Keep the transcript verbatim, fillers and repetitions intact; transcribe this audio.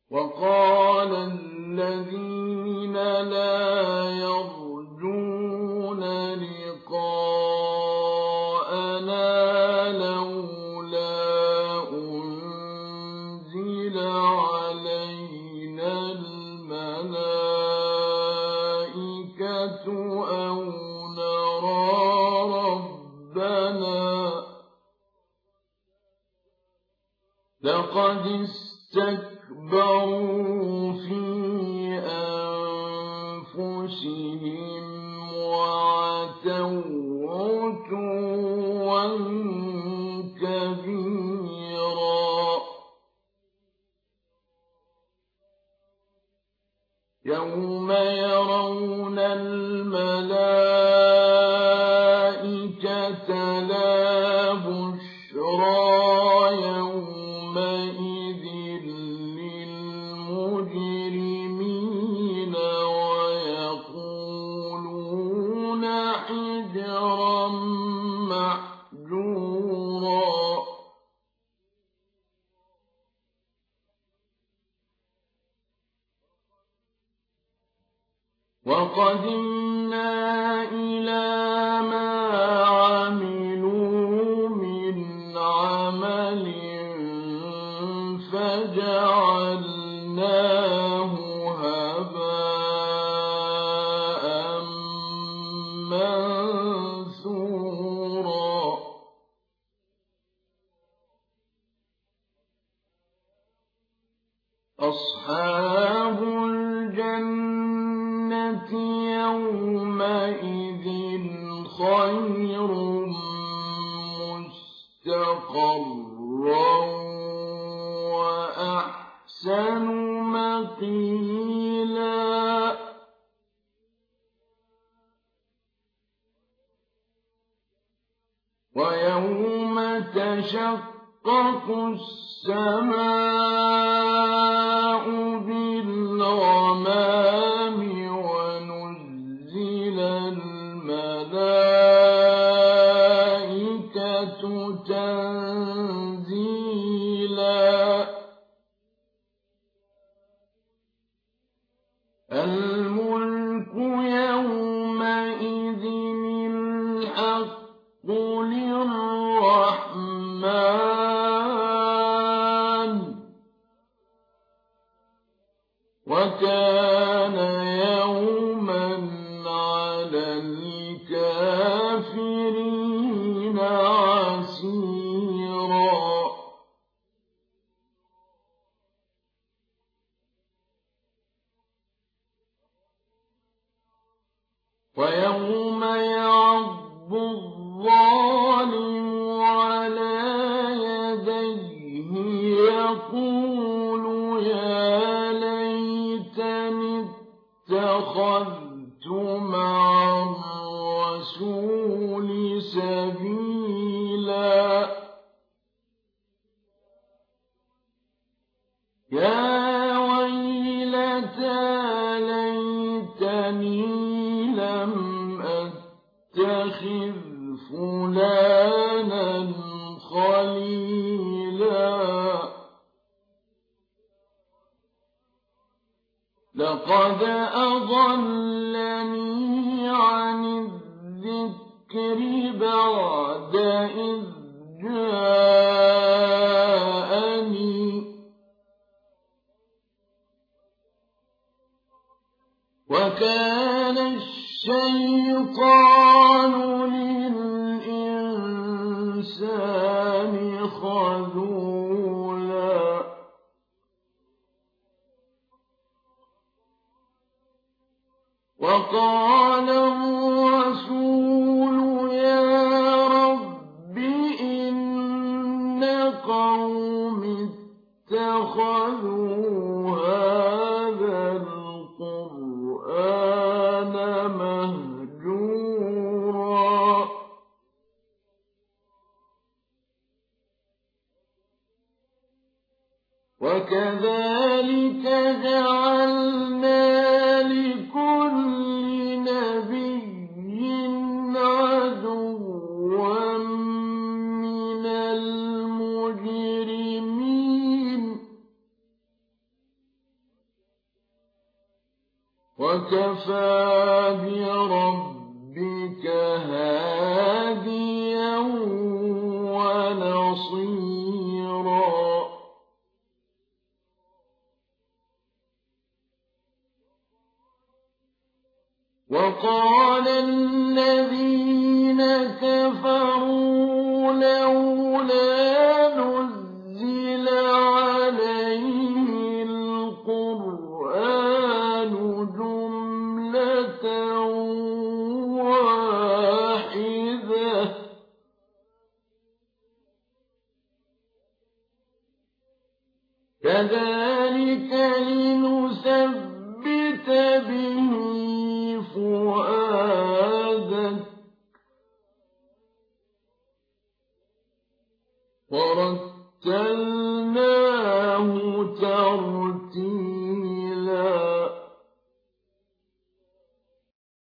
وقال الذين لا يرجون لقاءنا لولا أنزل علينا الملائكة أو نرى ربنا لقد استكبروا في أنفسهم وعتوا عتوا كبيرا يوم يرون الملائكة لا بشرى يومئذ للمجرمين ويقولون حجرا محجورا وقدمنا إلى ما عملوا من عمل فجعلناه هباء منثورا أصحاب الجنة يومئذ خير مستقرا وأحسن مقيلا ويوم تشقق السماء بالغمام ونزل الملائكة تنزيلا الملك يومئذ الحق للرحمن وكان يوما على الكافرين عسيرا ويوم يعض الظالم على يديه يقول يا ليتني اتخذت مع الرسول سبيلا يا ويلتى ليتني لم أتخذ فلانا خليلا لقد أضلني عن الذكر بعد إذ جاءني وكان الشيطان للإنسان خذولا وقال الرسول يا رب إن قوم اتخذوا هذا القرآن مهجورا وكذلك جعلنا لكل نبي عدوا من المجرمين وكفى بربك هاديا ونصيرا وقال الذين كفروا لولا نزل عليه القرآن جملة واحدة كذلك لنثبت به فؤادك ورتلناه ترتيلا